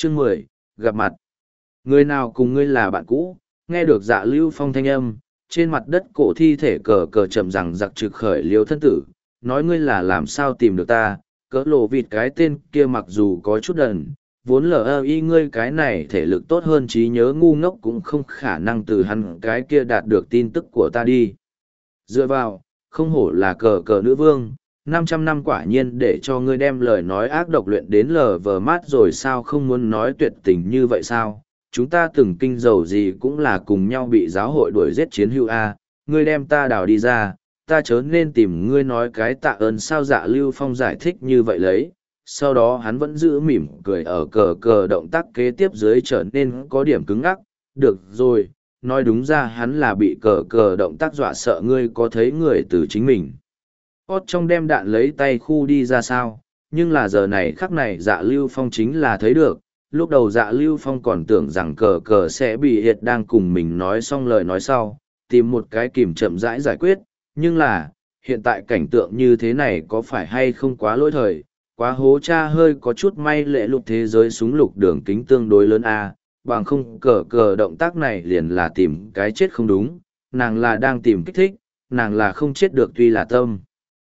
Chương 10, gặp mặt. Người nào cùng ngươi là bạn cũ? Nghe được Dạ Lưu Phong thanh âm, trên mặt đất cổ thi thể cờ cờ chậm rằng giặc trực khởi liếu thân tử, nói ngươi là làm sao tìm được ta, cỡ lộ vịt cái tên kia mặc dù có chút đần, vốn lờ y ngươi cái này thể lực tốt hơn trí nhớ ngu ngốc cũng không khả năng từ hắn cái kia đạt được tin tức của ta đi. Dựa vào, không hổ là cờ cờ nữ vương, 500 năm quả nhiên để cho ngươi đem lời nói ác độc luyện đến lờ vờ mát rồi sao không muốn nói tuyệt tình như vậy sao? Chúng ta từng kinh dầu gì cũng là cùng nhau bị giáo hội đuổi giết chiến hữu A, ngươi đem ta đào đi ra, ta chớ nên tìm ngươi nói cái tạ ơn sao. Dạ Lưu Phong giải thích như vậy lấy, sau đó hắn vẫn giữ mỉm cười ở cờ cờ động tác kế tiếp dưới trở nên có điểm cứng ngắc. Được rồi, nói đúng ra hắn là bị cờ cờ động tác dọa sợ, ngươi có thấy người từ chính mình Hót trong đem đạn lấy tay khu đi ra sao, nhưng là giờ này khắc này Dạ Lưu Phong chính là thấy được. Lúc đầu Dạ Lưu Phong còn tưởng rằng cờ cờ sẽ bị hiệt đang cùng mình nói xong lời nói sau, tìm một cái kìm chậm rãi giải quyết, nhưng là, hiện tại cảnh tượng như thế này có phải hay không quá lỗi thời, quá hố cha hơi có chút may lệ lục thế giới súng lục đường kính tương đối lớn a, bằng không cờ cờ động tác này liền là tìm cái chết không đúng, nàng là đang tìm kích thích, nàng là không chết được tuy là tâm.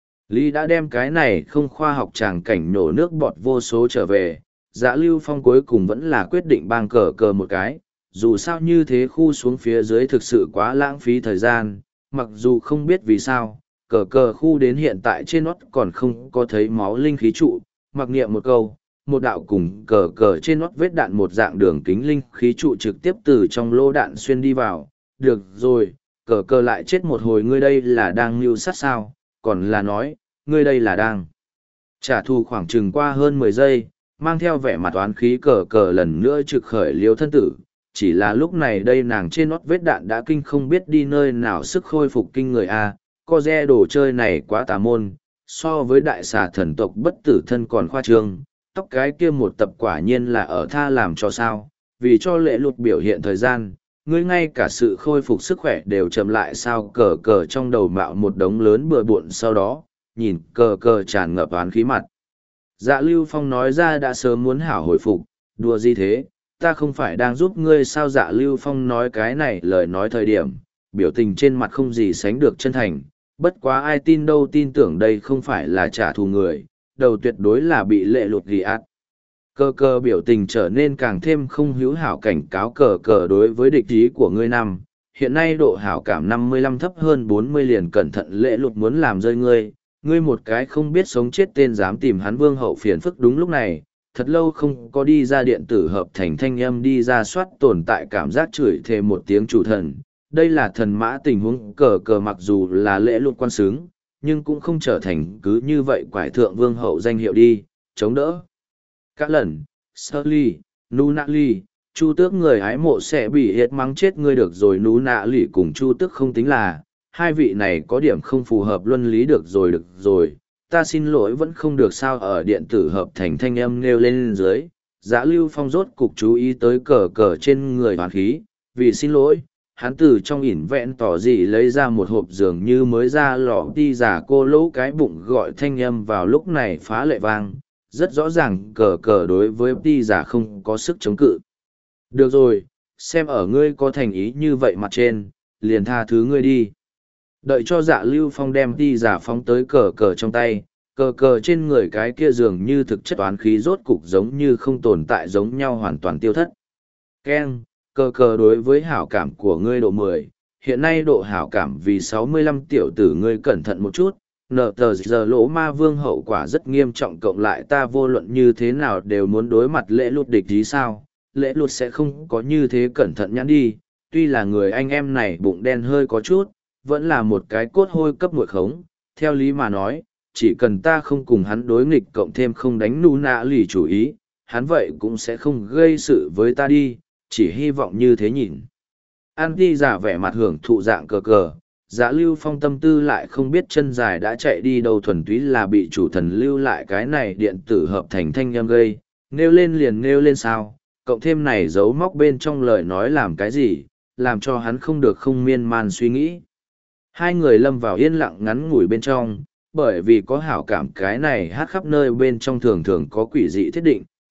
Lý đã đem cái này không khoa học tràng cảnh nổ nước bọt vô số trở về, Dạ Lưu Phong cuối cùng vẫn là quyết định bang cờ cờ một cái, dù sao như thế khu xuống phía dưới thực sự quá lãng phí thời gian, mặc dù không biết vì sao, cờ cờ khu đến hiện tại trên nót còn không có thấy máu linh khí trụ, mặc niệm một câu, một đạo cùng cờ cờ trên nót vết đạn một dạng đường kính linh khí trụ trực tiếp từ trong lô đạn xuyên đi vào. Được rồi, cờ cờ lại chết một hồi, ngươi đây là đang mưu sát sao, còn là nói, ngươi đây là đang trả thù. Khoảng chừng qua hơn 10 giây, mang theo vẻ mặt oán khí cờ cờ lần nữa trực khởi liêu thân tử, chỉ là lúc này đây nàng trên nót vết đạn đã kinh không biết đi nơi nào, sức khôi phục kinh người a. Co re đồ chơi này quá tà môn, so với đại xà thần tộc bất tử thân còn khoa trương, tóc cái kia một tập quả nhiên là ở tha làm cho sao, vì cho lệ lụt biểu hiện thời gian, ngươi ngay cả sự khôi phục sức khỏe đều chậm lại sao. Cờ cờ trong đầu mạo một đống lớn bừa bộn, sau đó nhìn cờ cờ tràn ngập oán khí mặt. Dạ Lưu Phong nói ra đã sớm muốn hảo hồi phục, đùa gì thế, ta không phải đang giúp ngươi sao. Dạ Lưu Phong nói cái này lời nói thời điểm, biểu tình trên mặt không gì sánh được chân thành, bất quá ai tin đâu, tin tưởng đây không phải là trả thù người, đầu tuyệt đối là bị lệ lụt ghi át. Cờ cờ biểu tình trở nên càng thêm không hữu hảo, cảnh cáo cờ cờ đối với địch ý của ngươi năm, hiện nay độ hảo cảm 55 thấp hơn 40 liền cẩn thận, lệ lụt muốn làm rơi ngươi. Ngươi một cái không biết sống chết tên dám tìm hắn vương hậu phiền phức. Đúng lúc này, thật lâu không có đi ra điện tử hợp thành thanh âm đi ra soát tồn tại cảm giác chửi thề một tiếng chủ thần. Đây là thần mã tình huống, cờ cờ mặc dù là lễ lụt quan xứng, nhưng cũng không trở thành cứ như vậy quải thượng vương hậu danh hiệu đi, chống đỡ. Các lần, sơ ly, nu nạ ly, chu tước người hái mộ sẽ bị hiệt mắng chết ngươi. Được rồi, nu nạ ly cùng chu tước không tính là, hai vị này có điểm không phù hợp luân lý. Được rồi, ta xin lỗi vẫn không được sao. Ở điện tử hợp thành thanh âm nêu lên dưới, Dạ Lưu Phong rốt cục chú ý tới cờ cờ trên người hoàn khí, vì xin lỗi, hắn từ trong ỉn vẹn tỏ dị lấy ra một hộp dường như mới ra lọ đi giả cô lỗ, cái bụng gọi thanh âm vào lúc này phá lệ vang, rất rõ ràng cờ cờ đối với đi giả không có sức chống cự. Được rồi, xem ở ngươi có thành ý như vậy mặt trên, liền tha thứ ngươi đi. Đợi cho Dạ Lưu Phong đem đi giả phóng tới cờ cờ trong tay, cờ cờ trên người cái kia dường như thực chất oán khí rốt cục giống như không tồn tại giống nhau, hoàn toàn tiêu thất. Ken, cờ cờ đối với hảo cảm của ngươi độ 10, hiện nay độ hảo cảm vì 65, tiểu tử ngươi cẩn thận một chút, nợ tờ giờ lỗ ma vương hậu quả rất nghiêm trọng, cộng lại ta vô luận như thế nào đều muốn đối mặt lễ lụt địch ý sao, lễ lụt sẽ không có như thế cẩn thận nhãn đi, tuy là người anh em này bụng đen hơi có chút, vẫn là một cái cốt hôi cấp muội khống, theo lý mà nói, chỉ cần ta không cùng hắn đối nghịch cộng thêm không đánh nu nạ lì chủ ý, hắn vậy cũng sẽ không gây sự với ta đi, chỉ hy vọng như thế nhìn. An đi giả vẻ mặt hưởng thụ dạng cờ cờ, Dạ Lưu Phong tâm tư lại không biết chân dài đã chạy đi đâu, thuần túy là bị chủ thần lưu lại cái này điện tử hợp thành thanh âm gây, nêu lên liền nêu lên sao, cộng thêm này giấu móc bên trong lời nói làm cái gì, làm cho hắn không được không miên man suy nghĩ. Hai người lâm vào yên lặng ngắn ngủi bên trong, bởi vì có hảo cảm cái này hát khắp nơi bên trong thường thường có quỷ dị thiết định,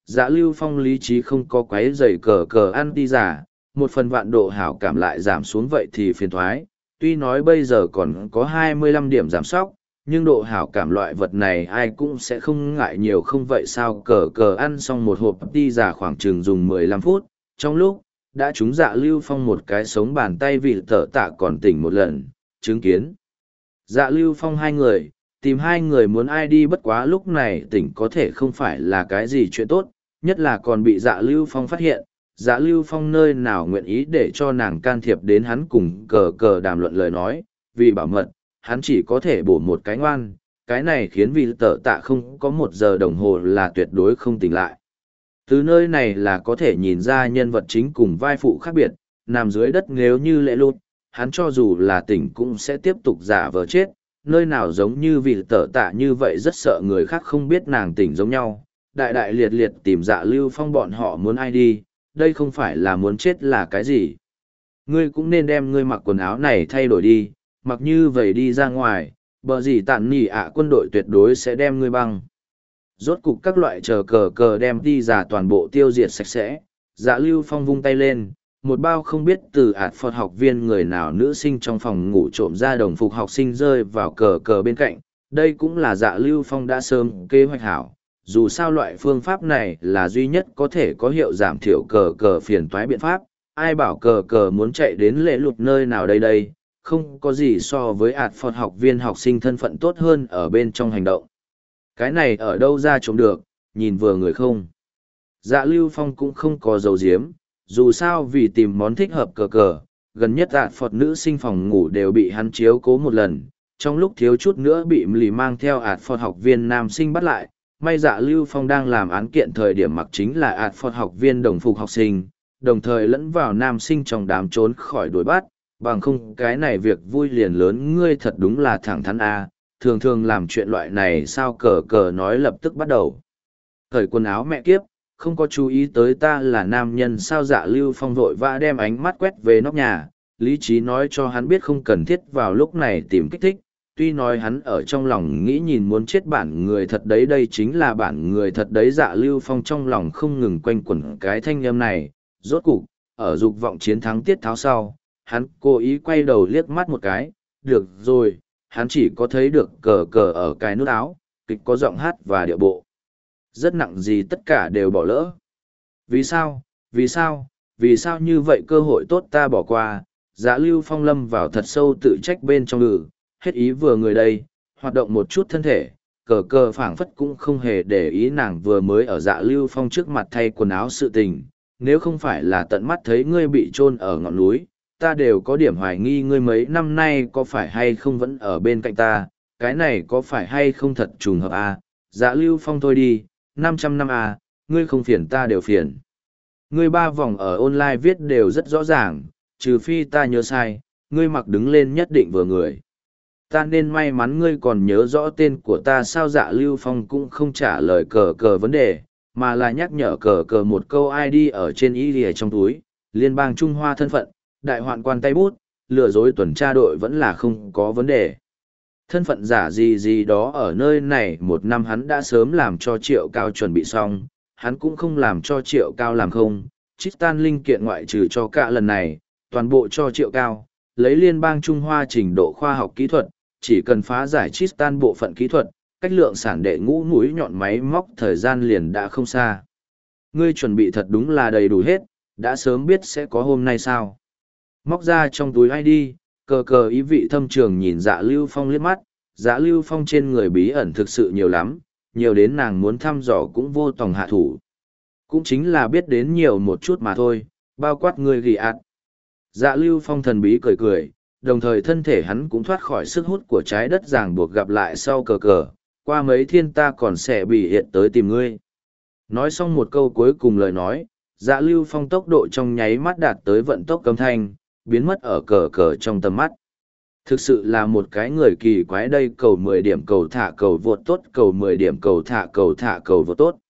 Dạ Lưu Phong lý trí không có quấy rầy cờ cờ ăn ti giả, một phần vạn độ hảo cảm lại giảm xuống vậy thì phiền thoái. Tuy nói bây giờ còn có 25 điểm giảm sóc, nhưng độ hảo cảm loại vật này ai cũng sẽ không ngại nhiều không vậy sao cờ cờ ăn xong một hộp ti giả khoảng chừng dùng 15 phút. Trong lúc, đã trúng Dạ Lưu Phong một cái sống bàn tay vì tở tạ còn tỉnh một lần, chứng kiến. Dạ Lưu Phong hai người, tìm hai người muốn ai đi bất quá lúc này tỉnh có thể không phải là cái gì chuyện tốt, nhất là còn bị Dạ Lưu Phong phát hiện. Dạ Lưu Phong nơi nào nguyện ý để cho nàng can thiệp đến hắn cùng cờ cờ đàm luận lời nói, vì bảo mật, hắn chỉ có thể bổ một cái ngoan, cái này khiến vì tở tạ không có 1 giờ đồng hồ là tuyệt đối không tỉnh lại. Từ nơi này là có thể nhìn ra nhân vật chính cùng vai phụ khác biệt, nằm dưới đất nếu như lệ lụt, hắn cho dù là tỉnh cũng sẽ tiếp tục giả vờ chết, nơi nào giống như vì tở tạ như vậy rất sợ người khác không biết nàng tỉnh giống nhau. Đại đại liệt liệt tìm Dạ Lưu Phong bọn họ muốn ai đi, đây không phải là muốn chết là cái gì. Ngươi cũng nên đem ngươi mặc quần áo này thay đổi đi, mặc như vậy đi ra ngoài, bờ gì tản nỉ ạ quân đội tuyệt đối sẽ đem ngươi băng. Rốt cục các loại chờ cờ cờ đem đi giả toàn bộ tiêu diệt sạch sẽ, Dạ Lưu Phong vung tay lên, một bao không biết từ ạt phật học viên người nào nữ sinh trong phòng ngủ trộm ra đồng phục học sinh rơi vào cờ cờ bên cạnh. Đây cũng là Dạ Lưu Phong đã sớm kế hoạch hảo, dù sao loại phương pháp này là duy nhất có thể có hiệu giảm thiểu cờ cờ phiền toái biện pháp. Ai bảo cờ cờ muốn chạy đến lễ lụt nơi nào đây đây, không có gì so với ạt phật học viên học sinh thân phận tốt hơn ở bên trong hành động. Cái này ở đâu ra trộm được, nhìn vừa người không. Dạ Lưu Phong cũng không có dấu diếm, dù sao vì tìm món thích hợp cờ cờ, gần nhất ạt phật nữ sinh phòng ngủ đều bị hắn chiếu cố một lần, trong lúc thiếu chút nữa bị lì mang theo ạt phật học viên nam sinh bắt lại. May Dạ Lưu Phong đang làm án kiện thời điểm mặc chính là ạt phật học viên đồng phục học sinh, đồng thời lẫn vào nam sinh trong đám trốn khỏi đuổi bắt, bằng không cái này việc vui liền lớn ngươi thật đúng là thẳng thắn a. Thường thường làm chuyện loại này sao cờ cờ nói lập tức bắt đầu. Cởi quần áo mẹ kiếp, không có chú ý tới ta là nam nhân sao. Dạ Lưu Phong vội vã đem ánh mắt quét về nóc nhà, lý trí nói cho hắn biết không cần thiết vào lúc này tìm kích thích. Tuy nói hắn ở trong lòng nghĩ nhìn muốn chết bản người thật đấy, đây chính là bản người thật đấy. Dạ Lưu Phong trong lòng không ngừng quanh quẩn cái thanh âm này. Rốt cục, ở dục vọng chiến thắng tiết tháo sau, hắn cố ý quay đầu liếc mắt một cái. Được rồi, hắn chỉ có thấy được cờ cờ ở cái nút áo, kịch có giọng hát và điệu bộ. Rất nặng gì tất cả đều bỏ lỡ. Vì sao, vì sao, vì sao như vậy cơ hội tốt ta bỏ qua. Dạ Lưu Phong lâm vào thật sâu tự trách bên trong hết ý vừa người đây, hoạt động một chút thân thể, cờ cờ phảng phất cũng không hề để ý nàng vừa mới ở Dạ Lưu Phong trước mặt thay quần áo sự tình. Nếu không phải là tận mắt thấy ngươi bị chôn ở ngọn núi, ta đều có điểm hoài nghi ngươi mấy năm nay có phải hay không vẫn ở bên cạnh ta, cái này có phải hay không thật trùng hợp à? Dạ Lưu Phong thôi đi, 500 năm à, ngươi không phiền ta đều phiền. Ngươi 3 vòng ở online viết đều rất rõ ràng, trừ phi ta nhớ sai, ngươi mặc đứng lên nhất định vừa người. Ta nên may mắn ngươi còn nhớ rõ tên của ta sao. Dạ Lưu Phong cũng không trả lời cờ cờ vấn đề, mà là nhắc nhở cờ cờ một câu ID ở trên y lìa trong túi, Liên bang Trung Hoa thân phận, đại hoạn quan tay bút, lừa dối tuần tra đội vẫn là không có vấn đề. Thân phận giả gì gì đó ở nơi này 1 năm hắn đã sớm làm cho Triệu Cao chuẩn bị xong, hắn cũng không làm cho Triệu Cao làm không. Tristan linh kiện ngoại trừ cho cả lần này, toàn bộ cho Triệu Cao, lấy Liên bang Trung Hoa trình độ khoa học kỹ thuật, chỉ cần phá giải Tristan bộ phận kỹ thuật, cách lượng sản đệ ngũ mũi nhọn máy móc thời gian liền đã không xa. Ngươi chuẩn bị thật đúng là đầy đủ hết, đã sớm biết sẽ có hôm nay sao. Móc ra trong túi ID, cờ cờ ý vị thâm trường nhìn Dạ Lưu Phong liếc mắt. Dạ Lưu Phong trên người bí ẩn thực sự nhiều lắm, nhiều đến nàng muốn thăm dò cũng vô tòng hạ thủ. Cũng chính là biết đến nhiều một chút mà thôi, bao quát người ghi ạt. Dạ Lưu Phong thần bí cười cười, đồng thời thân thể hắn cũng thoát khỏi sức hút của trái đất ràng buộc gặp lại sau cờ cờ, qua mấy thiên ta còn sẽ bị hiện tới tìm ngươi. Nói xong một câu cuối cùng lời nói, Dạ Lưu Phong tốc độ trong nháy mắt đạt tới vận tốc cấm thanh, biến mất ở cờ cờ trong tầm mắt. Thực sự là một cái người kỳ quái đây, cầu 10 điểm cầu thả cầu vượt tốt, cầu 10 điểm cầu thả cầu vượt tốt.